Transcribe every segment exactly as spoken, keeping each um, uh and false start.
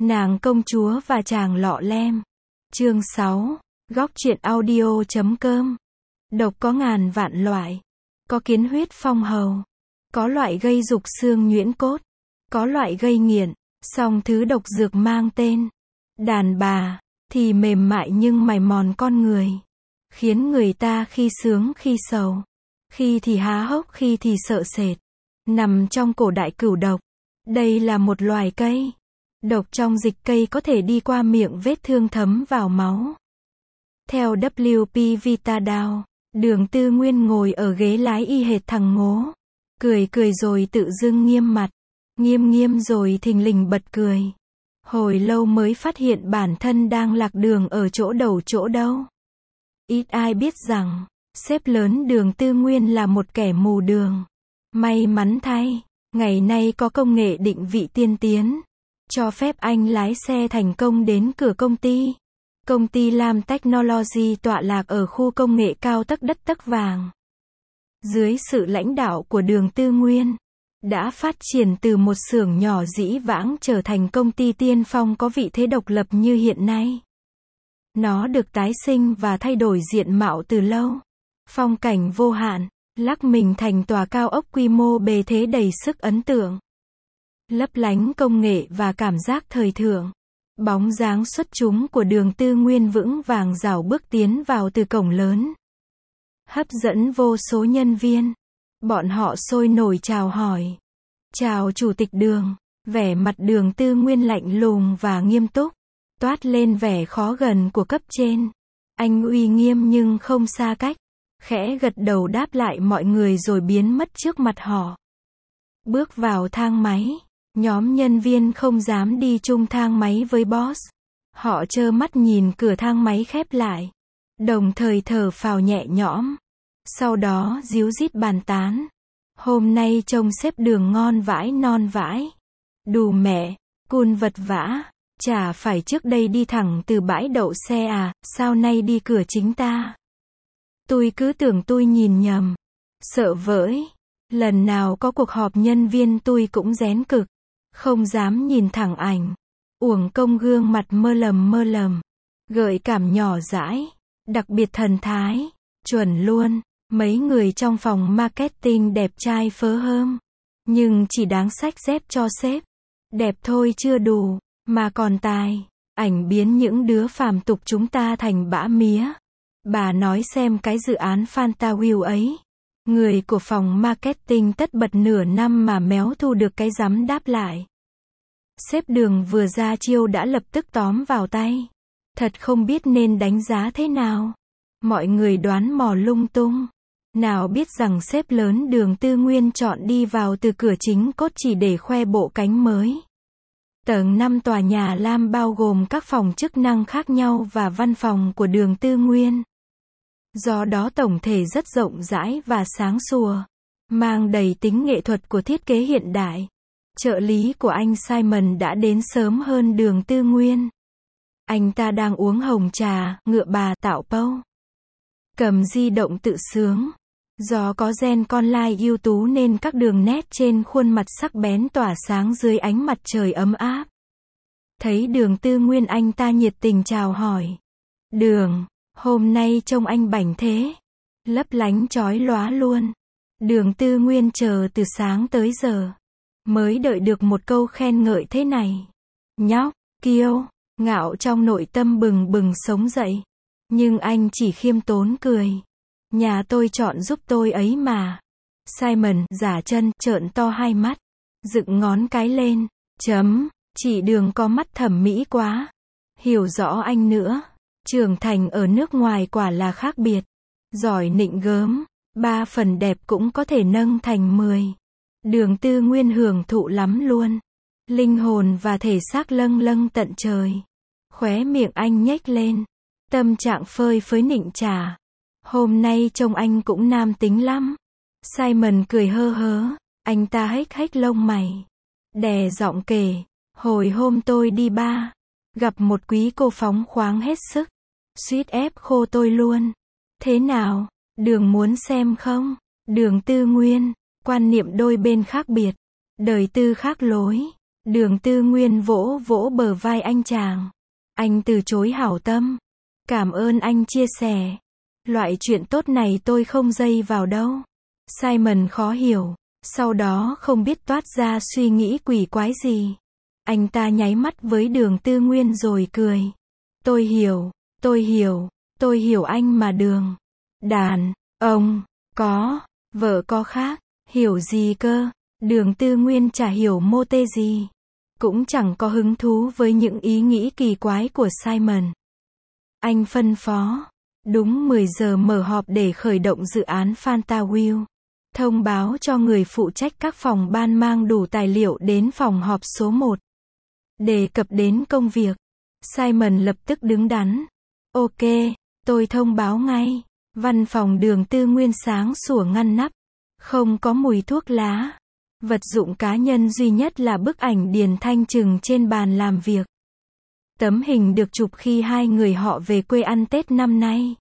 Nàng công chúa và chàng lọ lem. Chương sáu. Góc truyện audio chấm com. Độc có ngàn vạn loại. Có kiến huyết phong hầu. Có loại gây dục xương nhuyễn cốt. Có loại gây nghiện. Song thứ độc dược mang tên đàn bà thì mềm mại nhưng mài mòn con người, khiến người ta khi sướng khi sầu, khi thì há hốc khi thì sợ sệt. Nằm trong cổ đại cửu độc. Đây là một loài cây. Độc trong dịch cây có thể đi qua miệng vết thương thấm vào máu. Theo W P Vitadao, Đường Tư Nguyên ngồi ở ghế lái y hệt thằng ngố. Cười cười rồi tự dưng nghiêm mặt. Nghiêm nghiêm rồi thình lình bật cười. Hồi lâu mới phát hiện bản thân đang lạc đường ở chỗ đầu chỗ đâu. Ít ai biết rằng, sếp lớn Đường Tư Nguyên là một kẻ mù đường. May mắn thay, ngày nay có công nghệ định vị tiên tiến, cho phép anh lái xe thành công đến cửa công ty. Công ty Lam Technology tọa lạc ở khu công nghệ cao tấc đất tấc vàng. Dưới sự lãnh đạo của Đường Tư Nguyên, đã phát triển từ một xưởng nhỏ dĩ vãng trở thành công ty tiên phong có vị thế độc lập như hiện nay. Nó được tái sinh và thay đổi diện mạo từ lâu. Phong cảnh vô hạn, lắc mình thành tòa cao ốc quy mô bề thế đầy sức ấn tượng. Lấp lánh công nghệ và cảm giác thời thượng. Bóng dáng xuất chúng của Đường Tư Nguyên vững vàng rảo bước tiến vào từ cổng lớn. Hấp dẫn vô số nhân viên. Bọn họ sôi nổi chào hỏi. Chào Chủ tịch Đường. Vẻ mặt Đường Tư Nguyên lạnh lùng và nghiêm túc. Toát lên vẻ khó gần của cấp trên. Anh uy nghiêm nhưng không xa cách. Khẽ gật đầu đáp lại mọi người rồi biến mất trước mặt họ. Bước vào thang máy. Nhóm nhân viên không dám đi chung thang máy với boss. Họ trơ mắt nhìn cửa thang máy khép lại. Đồng thời thở phào nhẹ nhõm. Sau đó díu dít bàn tán. Hôm nay trông sếp Đường ngon vãi non vãi. Đù mẹ, cun vật vã. Chả phải trước đây đi thẳng từ bãi đậu xe à, sao nay đi cửa chính ta. Tôi cứ tưởng tôi nhìn nhầm. Sợ vỡi. Lần nào có cuộc họp nhân viên tôi cũng rén cực. Không dám nhìn thẳng ảnh. Uổng công gương mặt mơ lầm mơ lầm. Gợi cảm nhỏ dãi. Đặc biệt thần thái. Chuẩn luôn. Mấy người trong phòng marketing đẹp trai phớ hơm. Nhưng chỉ đáng xách dép cho sếp. Đẹp thôi chưa đủ. Mà còn tài. Ảnh biến những đứa phàm tục chúng ta thành bã mía. Bà nói xem cái dự án Fantawheel ấy. Người của phòng marketing tất bật nửa năm mà méo thu được cái rắm đáp lại. Sếp Đường vừa ra chiêu đã lập tức tóm vào tay. Thật không biết nên đánh giá thế nào. Mọi người đoán mò lung tung. Nào biết rằng sếp lớn Đường Tư Nguyên chọn đi vào từ cửa chính cốt chỉ để khoe bộ cánh mới. Tầng năm tòa nhà Lam bao gồm các phòng chức năng khác nhau và văn phòng của Đường Tư Nguyên. Do đó tổng thể rất rộng rãi và sáng sủa, mang đầy tính nghệ thuật của thiết kế hiện đại. Trợ lý của anh Simon đã đến sớm hơn Đường Tư Nguyên. Anh ta đang uống hồng trà, ngựa bà tạo pâu. Cầm di động tự sướng. Do có gen con lai ưu tú nên các đường nét trên khuôn mặt sắc bén tỏa sáng dưới ánh mặt trời ấm áp. Thấy Đường Tư Nguyên anh ta nhiệt tình chào hỏi. Đường, hôm nay trông anh bảnh thế. Lấp lánh chói lóa luôn. Đường Tư Nguyên chờ từ sáng tới giờ. Mới đợi được một câu khen ngợi thế này. Nhóc, kiêu, ngạo trong nội tâm bừng bừng sống dậy. Nhưng anh chỉ khiêm tốn cười. Nhà tôi chọn giúp tôi ấy mà. Simon giả chân trợn to hai mắt. Dựng ngón cái lên. Chấm. Chị Đường có mắt thẩm mỹ quá. Hiểu rõ anh nữa. Trưởng thành ở nước ngoài quả là khác biệt. Giỏi nịnh gớm. Ba phần đẹp cũng có thể nâng thành mười. Đường Tư Nguyên hưởng thụ lắm luôn. Linh hồn và thể xác lâng lâng tận trời. Khóe miệng anh nhếch lên. Tâm trạng phơi phới nịnh trả. Hôm nay trông anh cũng nam tính lắm. Simon cười hơ hớ. Anh ta hếch hếch lông mày. Đè giọng kể. Hồi hôm tôi đi bar. Gặp một quý cô phóng khoáng hết sức. Suýt ép khô tôi luôn. Thế nào? Đường muốn xem không? Đường Tư Nguyên. Quan niệm đôi bên khác biệt. Đời tư khác lối. Đường Tư Nguyên vỗ vỗ bờ vai anh chàng. Anh từ chối hảo tâm. Cảm ơn anh chia sẻ. Loại chuyện tốt này tôi không dây vào đâu. Simon khó hiểu. Sau đó không biết toát ra suy nghĩ quỷ quái gì. Anh ta nháy mắt với Đường Tư Nguyên rồi cười. Tôi hiểu, tôi hiểu, tôi hiểu anh mà Đường. Đàn, ông, có, vợ có khác, hiểu gì cơ. Đường Tư Nguyên chả hiểu mô tê gì. Cũng chẳng có hứng thú với những ý nghĩ kỳ quái của Simon. Anh phân phó. Đúng mười giờ mở họp để khởi động dự án Fantawheel. Thông báo cho người phụ trách các phòng ban mang đủ tài liệu đến phòng họp số một. Đề cập đến công việc. Simon lập tức đứng đắn. Ok, tôi thông báo ngay. Văn phòng Đường Tư Nguyên sáng sủa ngăn nắp. Không có mùi thuốc lá. Vật dụng cá nhân duy nhất là bức ảnh Điền Thanh Trừng trên bàn làm việc. Tấm hình được chụp khi hai người họ về quê ăn Tết năm nay.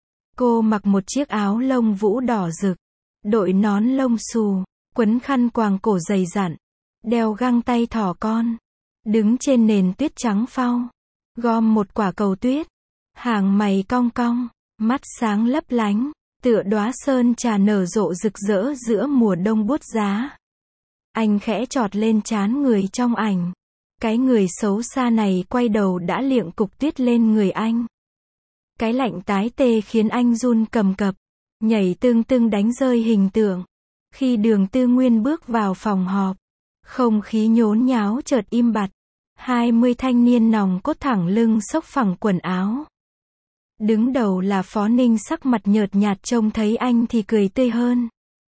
Cô mặc một chiếc áo lông vũ đỏ rực, đội nón lông xù, quấn khăn quàng cổ dày dặn, đeo găng tay thỏ con, đứng trên nền tuyết trắng phau, gom một quả cầu tuyết, hàng mày cong cong, mắt sáng lấp lánh, tựa đóa sơn trà nở rộ rực rỡ giữa mùa đông buốt giá. Anh khẽ chọt lên trán người trong ảnh. Cái người xấu xa này quay đầu đã liệng cục tuyết lên người anh. Cái lạnh tái tê khiến anh run cầm cập, nhảy tưng tưng đánh rơi hình tượng. Khi Đường Tư Nguyên bước vào phòng họp, không khí nhốn nháo chợt im bặt. Hai mươi thanh niên nòng cốt thẳng lưng xốc phẳng quần áo. Đứng đầu là Phó Ninh, sắc mặt nhợt nhạt, trông thấy anh thì cười tươi hơn.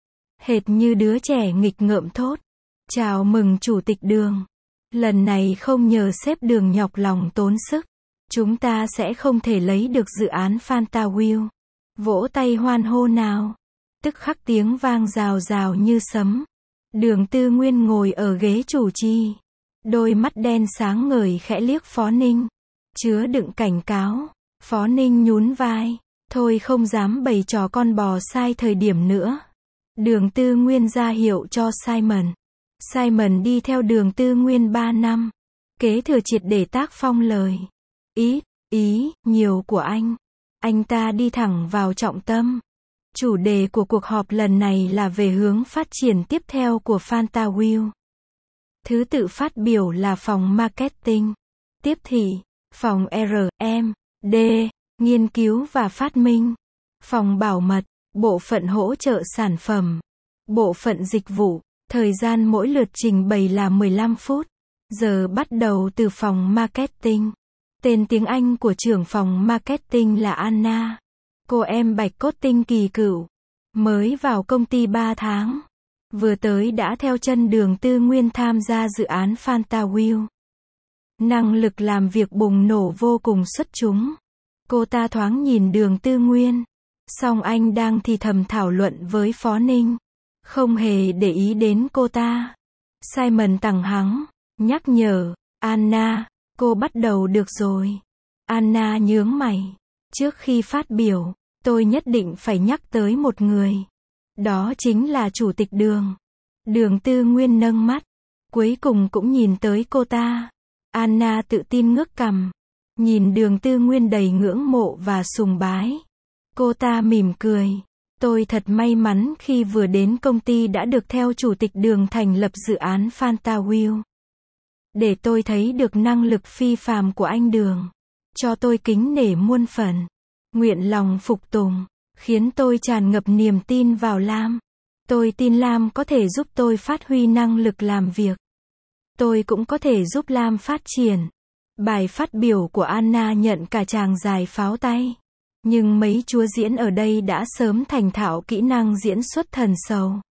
Hệt như đứa trẻ nghịch ngợm thốt. Chào mừng Chủ tịch Đường. Lần này không nhờ sếp Đường nhọc lòng tốn sức, chúng ta sẽ không thể lấy được dự án Fantawheel. Vỗ tay hoan hô nào. Tức khắc tiếng vang rào rào như sấm. Đường Tư Nguyên ngồi ở ghế chủ trì. Đôi mắt đen sáng ngời khẽ liếc Phó Ninh. Chứa đựng cảnh cáo. Phó Ninh nhún vai. Thôi không dám bày trò con bò sai thời điểm nữa. Đường Tư Nguyên ra hiệu cho Simon. Simon đi theo Đường Tư Nguyên ba năm. Kế thừa triệt để tác phong lời. Ít, ý, nhiều của anh. Anh ta đi thẳng vào trọng tâm. Chủ đề của cuộc họp lần này là về hướng phát triển tiếp theo của Fantawheel. Thứ tự phát biểu là phòng marketing. Tiếp thị, phòng R M D, nghiên cứu và phát minh. Phòng bảo mật, bộ phận hỗ trợ sản phẩm. Bộ phận dịch vụ. Thời gian mỗi lượt trình bày là mười lăm phút. Giờ bắt đầu từ phòng marketing. Tên tiếng Anh của trưởng phòng marketing là Anna. Cô em bạch cốt tinh kỳ cựu. Mới vào công ty ba tháng. Vừa tới đã theo chân Đường Tư Nguyên tham gia dự án Fantawheel. Năng lực làm việc bùng nổ vô cùng xuất chúng. Cô ta thoáng nhìn Đường Tư Nguyên. Song anh đang thì thầm thảo luận với Phó Ninh. Không hề để ý đến cô ta. Simon tằng hắng, nhắc nhở. Anna, cô bắt đầu được rồi. Anna nhướng mày. Trước khi phát biểu, tôi nhất định phải nhắc tới một người. Đó chính là Chủ tịch Đường. Đường Tư Nguyên nâng mắt. Cuối cùng cũng nhìn tới cô ta. Anna tự tin ngước cằm. Nhìn Đường Tư Nguyên đầy ngưỡng mộ và sùng bái. Cô ta mỉm cười. Tôi thật may mắn khi vừa đến công ty đã được theo Chủ tịch Đường thành lập dự án Fantawheel. Để tôi thấy được năng lực phi phàm của anh Đường. Cho tôi kính nể muôn phần. Nguyện lòng phục tùng. Khiến tôi tràn ngập niềm tin vào Lam. Tôi tin Lam có thể giúp tôi phát huy năng lực làm việc. Tôi cũng có thể giúp Lam phát triển. Bài phát biểu của Anna nhận cả tràng dài pháo tay. Nhưng mấy chúa diễn ở đây đã sớm thành thạo kỹ năng diễn xuất thần sầu.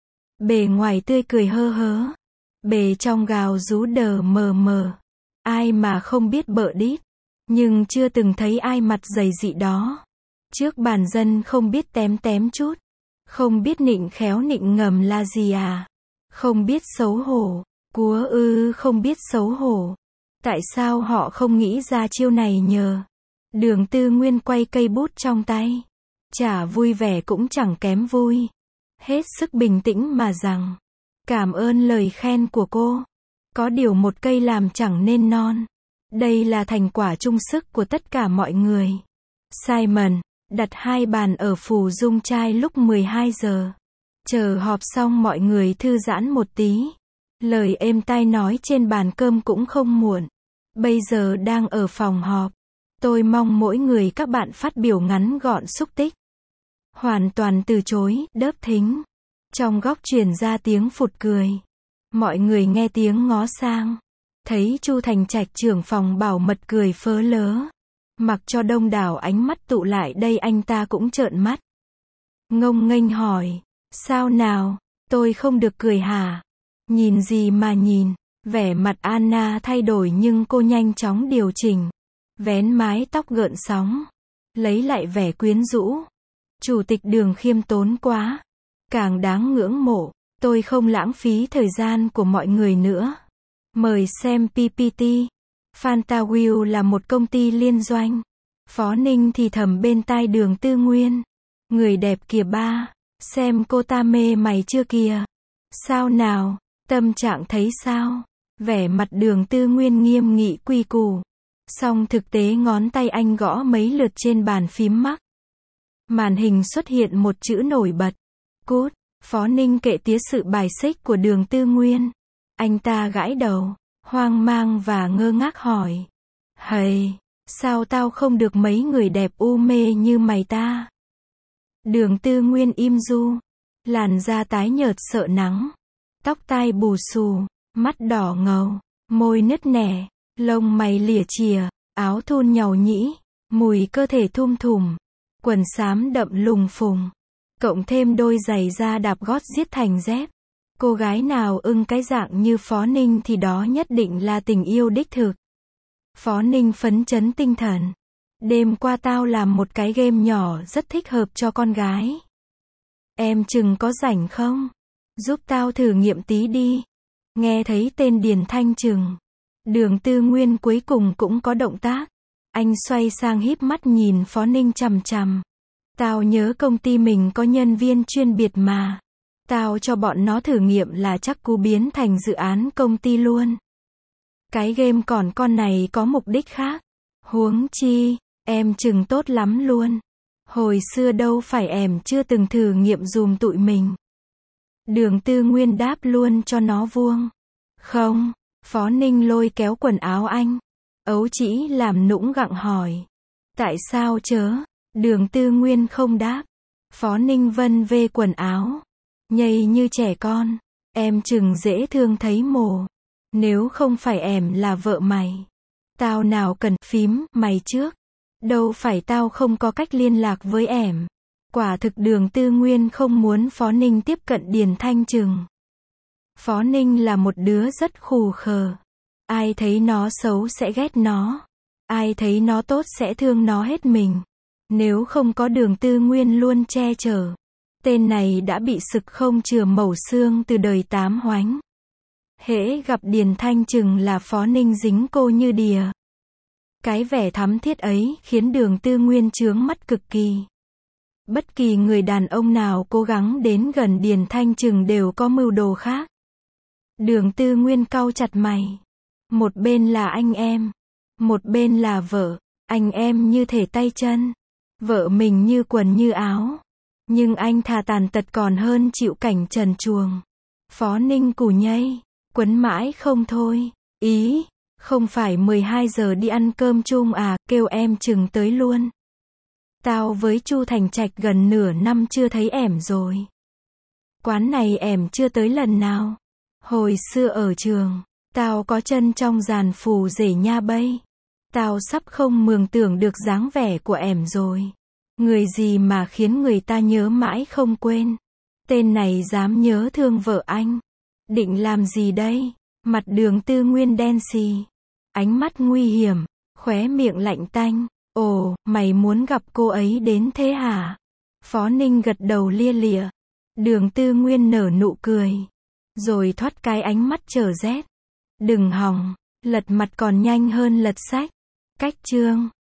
Bề ngoài tươi cười hơ hớ. Bề trong gào rú đờ mờ mờ. Ai mà không biết bợ đít. Nhưng chưa từng thấy ai mặt dày dị đó. Trước bàn dân không biết tém tém chút. Không biết nịnh khéo nịnh ngầm là gì à. Không biết xấu hổ. Cúa ư không biết xấu hổ. Tại sao họ không nghĩ ra chiêu này nhờ. Đường Tư Nguyên quay cây bút trong tay. Chả vui vẻ cũng chẳng kém vui. Hết sức bình tĩnh mà rằng. Cảm ơn lời khen của cô. Có điều một cây làm chẳng nên non. Đây là thành quả chung sức của tất cả mọi người. Simon đặt hai bàn ở Phù Dung Trai lúc mười hai giờ. Chờ họp xong mọi người thư giãn một tí. Lời êm tai nói trên bàn cơm cũng không muộn. Bây giờ đang ở phòng họp. Tôi mong mỗi người các bạn phát biểu ngắn gọn xúc tích. Hoàn toàn từ chối, đớp thính. Trong góc truyền ra tiếng phụt cười. Mọi người nghe tiếng ngó sang. Thấy Chu Thành Trạch trưởng phòng bảo mật cười phớ lớ. Mặc cho đông đảo ánh mắt tụ lại đây anh ta cũng trợn mắt. Ngông nghênh hỏi. Sao nào, tôi không được cười hả? Nhìn gì mà nhìn? Vẻ mặt Anna thay đổi nhưng cô nhanh chóng điều chỉnh. Vén mái tóc gợn sóng. Lấy lại vẻ quyến rũ. Chủ tịch Đường khiêm tốn quá. Càng đáng ngưỡng mộ. Tôi không lãng phí thời gian của mọi người nữa. Mời xem pê pê tê. Fantawheel là một công ty liên doanh. Phó Ninh thì thầm bên tai Đường Tư Nguyên. Người đẹp kìa ba. Xem cô ta mê mày chưa kìa. Sao nào, tâm trạng thấy sao? Vẻ mặt Đường Tư Nguyên nghiêm nghị quy củ. Song thực tế ngón tay anh gõ mấy lượt trên bàn phím mắc. Màn hình xuất hiện một chữ nổi bật. Cút. Phó Ninh kệ tía sự bài xích của Đường Tư Nguyên. Anh ta gãi đầu, hoang mang và ngơ ngác hỏi. Hầy, sao tao không được mấy người đẹp u mê như mày ta? Đường Tư Nguyên im du. Làn da tái nhợt sợ nắng. Tóc tai bù xù, mắt đỏ ngầu, môi nứt nẻ, lông mày lỉa chìa, áo thun nhàu nhĩ, mùi cơ thể thum thủm, quần xám đậm lùng phùng. Cộng thêm đôi giày da đạp gót giết thành dép. Cô gái nào ưng cái dạng như Phó Ninh thì đó nhất định là tình yêu đích thực. Phó Ninh phấn chấn tinh thần. Đêm qua tao làm một cái game nhỏ rất thích hợp cho con gái. Em chừng có rảnh không? Giúp tao thử nghiệm tí đi. Nghe thấy tên Điền Thanh Trừng. Đường Tư Nguyên cuối cùng cũng có động tác. Anh xoay sang híp mắt nhìn Phó Ninh chằm chằm. Tao nhớ công ty mình có nhân viên chuyên biệt mà. Tao cho bọn nó thử nghiệm là chắc cú biến thành dự án công ty luôn. Cái game còn con này có mục đích khác. Huống chi, em chừng tốt lắm luôn. Hồi xưa đâu phải em chưa từng thử nghiệm dùm tụi mình. Đường Tư Nguyên đáp luôn cho nó vuông. Không, Phó Ninh lôi kéo quần áo anh. Ấu chỉ làm nũng gặng hỏi. Tại sao chớ? Đường Tư Nguyên không đáp. Phó Ninh vân vê quần áo. Nhây như trẻ con. Em chừng dễ thương thấy mồ. Nếu không phải em là vợ mày. Tao nào cần phím mày trước. Đâu phải tao không có cách liên lạc với em. Quả thực Đường Tư Nguyên không muốn Phó Ninh tiếp cận Điền Thanh Trừng. Phó Ninh là một đứa rất khù khờ. Ai thấy nó xấu sẽ ghét nó. Ai thấy nó tốt sẽ thương nó hết mình. Nếu không có Đường Tư Nguyên luôn che chở. Tên này đã bị sực không chừa mẩu xương từ đời tám hoánh. Hễ gặp Điền Thanh Trừng là Phó Ninh dính cô như đìa. Cái vẻ thắm thiết ấy khiến Đường Tư Nguyên chướng mắt cực kỳ. Bất kỳ người đàn ông nào cố gắng đến gần Điền Thanh Trừng đều có mưu đồ khác. Đường Tư Nguyên cau chặt mày. Một bên là anh em. Một bên là vợ. Anh em như thể tay chân. Vợ mình như quần như áo. Nhưng anh thà tàn tật còn hơn chịu cảnh trần truồng. Phó Ninh củ nhây. Quấn mãi không thôi. Ý, không phải mười hai giờ đi ăn cơm chung à, kêu em chừng tới luôn. Tao với Chu Thành Trạch gần nửa năm chưa thấy ẻm rồi. Quán này ẻm chưa tới lần nào. Hồi xưa ở trường, tao có chân trong giàn phù rể nha bây. Tao sắp không mường tưởng được dáng vẻ của ẻm rồi. Người gì mà khiến người ta nhớ mãi không quên. Tên này dám nhớ thương vợ anh. Định làm gì đây? Mặt Đường Tư Nguyên đen xì. Ánh mắt nguy hiểm, khóe miệng lạnh tanh. Ồ, mày muốn gặp cô ấy đến thế hả? Phó Ninh gật đầu lia lịa. Đường Tư Nguyên nở nụ cười. Rồi thoát cái ánh mắt trở rét. Đừng hòng, lật mặt còn nhanh hơn lật sách. Cách chương.